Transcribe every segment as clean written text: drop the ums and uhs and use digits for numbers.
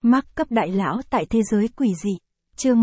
Mác cấp đại lão tại thế giới quỷ dị. Chương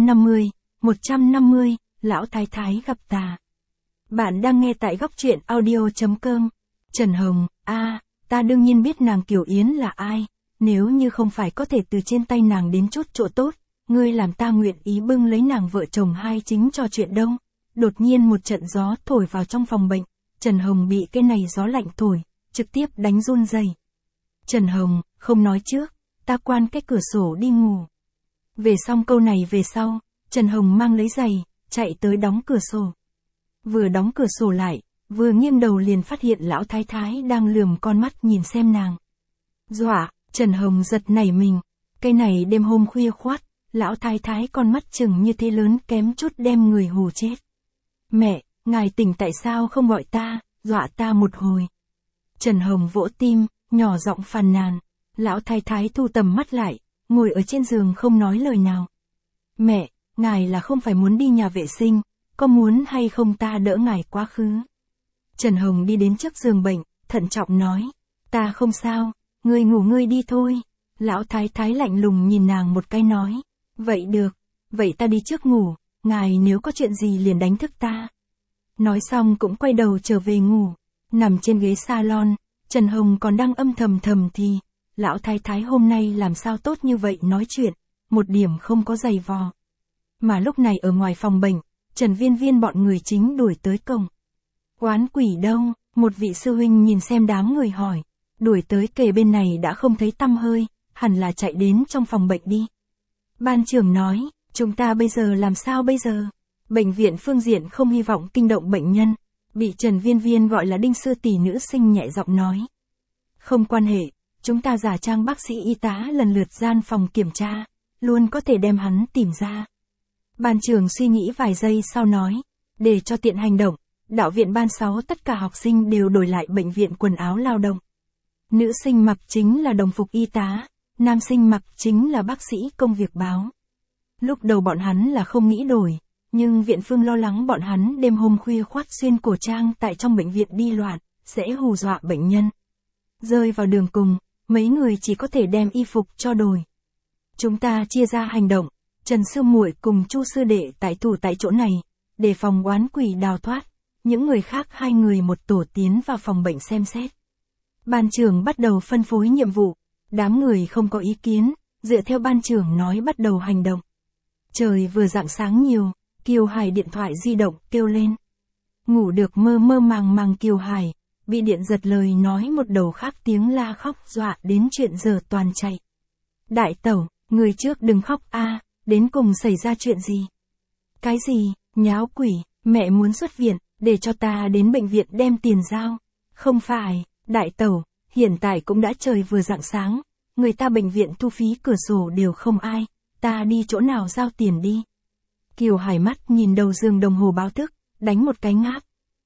150, lão thái thái gặp tà. Bạn đang nghe tại góc truyện audio.com. Trần Hồng, ta đương nhiên biết nàng Kiều Yến là ai, nếu như không phải có thể từ trên tay nàng đến chút chỗ tốt, ngươi làm ta nguyện ý bưng lấy nàng vợ chồng hai chính cho chuyện đông. Đột nhiên một trận gió thổi vào trong phòng bệnh, Trần Hồng bị cái này gió lạnh thổi, trực tiếp đánh run rẩy. Trần Hồng, không nói trước, ta quan cái cửa sổ đi ngủ. Về xong câu này về sau, Trần Hồng mang lấy giày, chạy tới đóng cửa sổ. Vừa đóng cửa sổ lại, vừa nghiêng đầu liền phát hiện lão thái thái đang lườm con mắt nhìn xem nàng. Dọa, Trần Hồng giật nảy mình, cái này đêm hôm khuya khoắt, lão thái thái con mắt chừng như thế lớn kém chút đem người hù chết. Mẹ, ngài tỉnh tại sao không gọi ta, dọa ta một hồi. Trần Hồng vỗ tim, nhỏ giọng phàn nàn. Lão thái thái thu tầm mắt lại, ngồi ở trên giường không nói lời nào. Mẹ, ngài là không phải muốn đi nhà vệ sinh, có muốn hay không ta đỡ ngài quá khứ. Trần Hồng đi đến trước giường bệnh, thận trọng nói, ta không sao, ngươi ngủ ngươi đi thôi. Lão thái thái lạnh lùng nhìn nàng một cái nói, vậy được, vậy ta đi trước ngủ, ngài nếu có chuyện gì liền đánh thức ta. Nói xong cũng quay đầu trở về ngủ, nằm trên ghế salon, Trần Hồng còn đang âm thầm thì, lão thái thái hôm nay làm sao tốt như vậy nói chuyện, một điểm không có giày vò. Mà lúc này ở ngoài phòng bệnh, Trần Viên Viên bọn người chính đuổi tới cổng. Oán quỷ đâu? Một vị sư huynh nhìn xem đám người hỏi, đuổi tới kề bên này đã không thấy tăm hơi, hẳn là chạy đến trong phòng bệnh đi. Ban trưởng nói, chúng ta bây giờ làm sao bây giờ? Bệnh viện phương diện không hy vọng kinh động bệnh nhân, bị Trần Viên Viên gọi là Đinh sư tỷ nữ sinh nhẹ giọng nói. Không quan hệ, chúng ta giả trang bác sĩ y tá lần lượt gian phòng kiểm tra, luôn có thể đem hắn tìm ra. Ban trưởng suy nghĩ vài giây sau nói, để cho tiện hành động, đạo viện ban 6 tất cả học sinh đều đổi lại bệnh viện quần áo lao động. Nữ sinh mặc chính là đồng phục y tá, nam sinh mặc chính là bác sĩ công việc báo. Lúc đầu bọn hắn là không nghĩ đổi, nhưng viện phương lo lắng bọn hắn đêm hôm khuya khoắt xuyên cổ trang tại trong bệnh viện đi loạn, sẽ hù dọa bệnh nhân. Rơi vào đường cùng, mấy người chỉ có thể đem y phục cho đổi. Chúng ta chia ra hành động, Trần sư muội cùng Chu sư đệ tại thủ tại chỗ này, để phòng oán quỷ đào thoát, những người khác 2 người một tổ tiến vào phòng bệnh xem xét. Ban trưởng bắt đầu phân phối nhiệm vụ, đám người không có ý kiến, dựa theo ban trưởng nói bắt đầu hành động. Trời vừa rạng sáng nhiều, Kiều Hải điện thoại di động kêu lên. Ngủ được mơ mơ màng Kiều Hải, bị điện giật lời nói một đầu khác tiếng la khóc dọa đến chuyện giờ toàn chạy. Đại tẩu, người trước đừng khóc đến cùng xảy ra chuyện gì? Cái gì, nháo quỷ, mẹ muốn xuất viện, để cho ta đến bệnh viện đem tiền giao. Không phải, đại tẩu, hiện tại cũng đã trời vừa rạng sáng, người ta bệnh viện thu phí cửa sổ đều không ai, ta đi chỗ nào giao tiền đi. Kiều Hải mắt nhìn đầu giường đồng hồ báo thức, đánh một cái ngáp.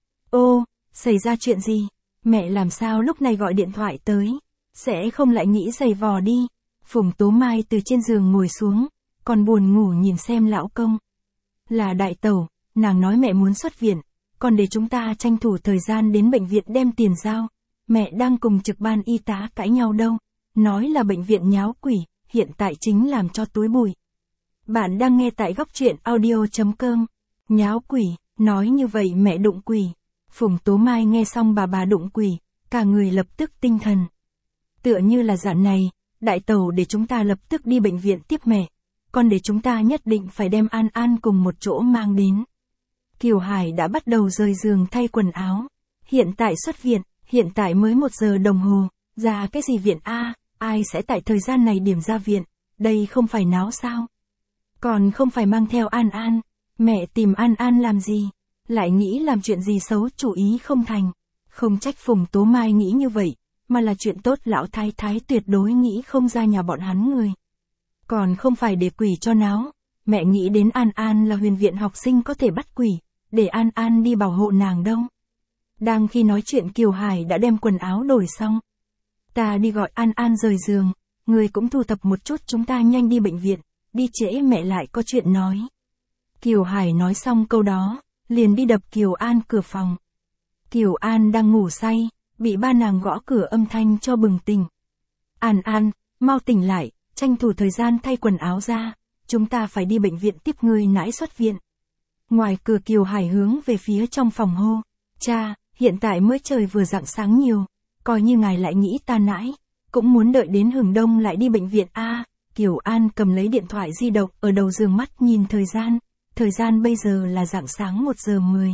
Ô, xảy ra chuyện gì? Mẹ làm sao lúc này gọi điện thoại tới? Sẽ không lại nghĩ giày vò đi. Phùng Tố Mai từ trên giường ngồi xuống, còn buồn ngủ nhìn xem lão công. Là đại tẩu, nàng nói mẹ muốn xuất viện, còn để chúng ta tranh thủ thời gian đến bệnh viện đem tiền giao. Mẹ đang cùng trực ban y tá cãi nhau đâu, nói là bệnh viện nháo quỷ, hiện tại chính làm cho túi bụi. Bạn đang nghe tại góc truyện audio.com. Nháo quỷ, nói như vậy mẹ đụng quỷ. Phùng Tố Mai nghe xong bà đụng quỷ, cả người lập tức tinh thần. Tựa như là dạo này, đại tẩu để chúng ta lập tức đi bệnh viện tiếp mẹ, còn để chúng ta nhất định phải đem An An cùng một chỗ mang đến. Kiều Hải đã bắt đầu rời giường thay quần áo. Hiện tại xuất viện, hiện tại mới 1 giờ đồng hồ, ra cái gì viện ai sẽ tại thời gian này điểm ra viện, đây không phải náo sao? Còn không phải mang theo An An, mẹ tìm An An làm gì? Lại nghĩ làm chuyện gì xấu chủ ý không thành. Không trách Phùng Tố Mai nghĩ như vậy, mà là chuyện tốt lão thái thái tuyệt đối nghĩ không ra nhà bọn hắn người. Còn không phải để quỷ cho náo, mẹ nghĩ đến An An là huyền viện học sinh có thể bắt quỷ, để An An đi bảo hộ nàng đâu. Đang khi nói chuyện Kiều Hải đã đem quần áo đổi xong. Ta đi gọi An An rời giường, người cũng thu thập một chút chúng ta nhanh đi bệnh viện, đi trễ mẹ lại có chuyện nói. Kiều Hải nói xong câu đó, liền đi đập Kiều An cửa phòng. Kiều An đang ngủ say, bị ba nàng gõ cửa âm thanh cho bừng tỉnh. An An, mau tỉnh lại, tranh thủ thời gian thay quần áo ra, chúng ta phải đi bệnh viện tiếp người nãi xuất viện. Ngoài cửa Kiều Hải hướng về phía trong phòng hô, cha, hiện tại mới trời vừa rạng sáng nhiều, coi như ngài lại nghĩ ta nãi, cũng muốn đợi đến hừng đông lại đi bệnh viện a. Kiều An cầm lấy điện thoại di động ở đầu giường mắt nhìn thời gian bây giờ là rạng sáng 1 giờ 10.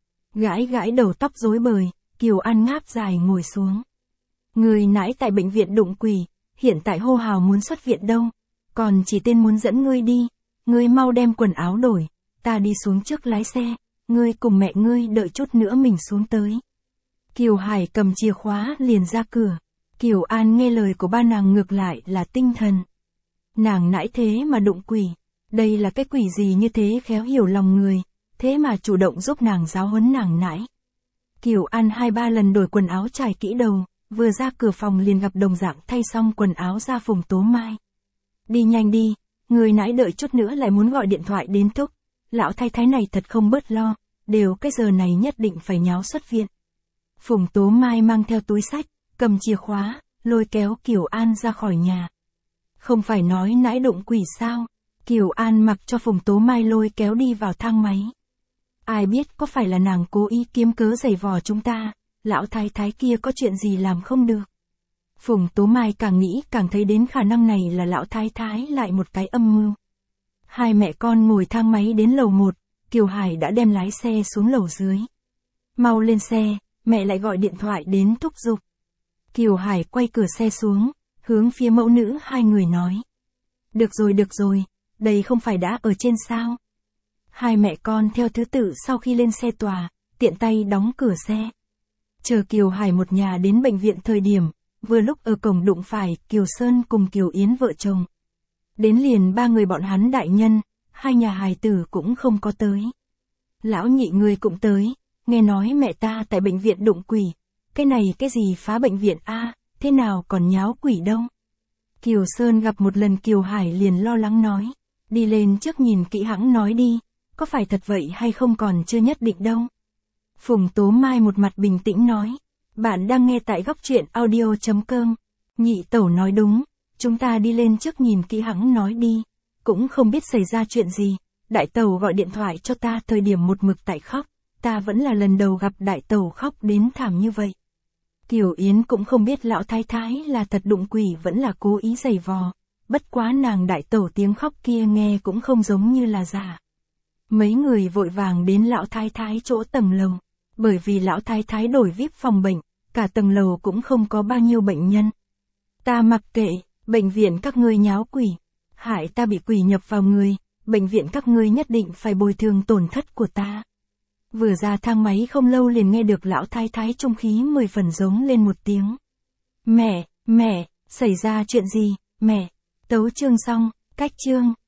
Gãi gãi đầu tóc rối bời, Kiều An ngáp dài ngồi xuống. Người nãi tại bệnh viện đụng quỷ, hiện tại hô hào muốn xuất viện đâu, còn chỉ tên muốn dẫn ngươi đi, ngươi mau đem quần áo đổi, ta đi xuống trước lái xe, ngươi cùng mẹ ngươi đợi chút nữa mình xuống tới. Kiều Hải cầm chìa khóa liền ra cửa, Kiều An nghe lời của ba nàng ngược lại là tinh thần. Nàng nãi thế mà đụng quỷ, đây là cái quỷ gì như thế khéo hiểu lòng người, thế mà chủ động giúp nàng giáo huấn nàng nãi. Kiều An 2-3 lần đổi quần áo trải kỹ đầu, vừa ra cửa phòng liền gặp đồng dạng thay xong quần áo ra Phùng Tố Mai. Đi nhanh đi, người nãi đợi chút nữa lại muốn gọi điện thoại đến thúc, lão thái thái này thật không bớt lo, đều cái giờ này nhất định phải nháo xuất viện. Phùng Tố Mai mang theo túi xách, cầm chìa khóa, lôi kéo Kiều An ra khỏi nhà. Không phải nói nãi đụng quỷ sao? Kiều An mặc cho Phùng Tố Mai lôi kéo đi vào thang máy. Ai biết có phải là nàng cố ý kiếm cớ giày vò chúng ta, lão thái thái kia có chuyện gì làm không được. Phùng Tố Mai càng nghĩ càng thấy đến khả năng này là lão thái thái lại một cái âm mưu. Hai mẹ con ngồi thang máy đến lầu 1, Kiều Hải đã đem lái xe xuống lầu dưới. Mau lên xe, mẹ lại gọi điện thoại đến thúc giục. Kiều Hải quay cửa xe xuống, hướng phía mẫu nữ hai người nói. Được rồi, đây không phải đã ở trên sao. Hai mẹ con theo thứ tự sau khi lên xe tòa, tiện tay đóng cửa xe. Chờ Kiều Hải một nhà đến bệnh viện thời điểm, vừa lúc ở cổng đụng phải Kiều Sơn cùng Kiều Yến vợ chồng. Đến liền 3 người bọn hắn đại nhân, 2 nhà hài tử cũng không có tới. Lão nhị người cũng tới, nghe nói mẹ ta tại bệnh viện đụng quỷ, cái này cái gì phá bệnh viện a, thế nào còn nháo quỷ đâu. Kiều Sơn gặp một lần Kiều Hải liền lo lắng nói, đi lên trước nhìn kỹ hãng nói đi, có phải thật vậy hay không còn chưa nhất định đâu. Phùng Tố Mai một mặt bình tĩnh nói, bạn đang nghe tại góc truyện audio.com, nhị tẩu nói đúng, chúng ta đi lên trước nhìn kỹ hãng nói đi, cũng không biết xảy ra chuyện gì, đại tẩu gọi điện thoại cho ta thời điểm một mực tại khóc, ta vẫn là lần đầu gặp đại tẩu khóc đến thảm như vậy. Kiều Yến cũng không biết lão thái thái là thật đụng quỷ vẫn là cố ý giày vò, bất quá nàng đại tẩu tiếng khóc kia nghe cũng không giống như là giả. Mấy người vội vàng đến lão thái thái chỗ tầng lầu, bởi vì lão thái thái đổi VIP phòng bệnh, cả tầng lầu cũng không có bao nhiêu bệnh nhân. Ta mặc kệ, bệnh viện các ngươi nháo quỷ, hại ta bị quỷ nhập vào người, bệnh viện các ngươi nhất định phải bồi thường tổn thất của ta. Vừa ra thang máy không lâu liền nghe được lão thái thái trung khí 10 phần giống lên một tiếng. Mẹ, xảy ra chuyện gì, mẹ, tấu chương xong, cách chương.